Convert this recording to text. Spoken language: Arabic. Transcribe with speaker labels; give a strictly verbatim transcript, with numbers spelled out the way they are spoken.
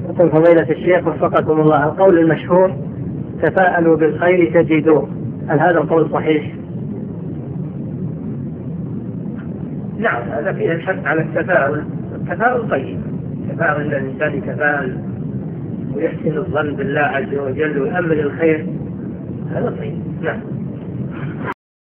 Speaker 1: يقول فضيلة الشيخ وفقكم الله، القول المشهور تفاءلوا بالخير تجدوه، هل هذا القول صحيح؟
Speaker 2: نعم، هذا فيه الحث على التفاؤل. التفاؤل طيب، تفاؤل الإنسان يتفاءل ويحسن الظن بالله عز وجل ويأمل الخير، هذا طيب. نعم.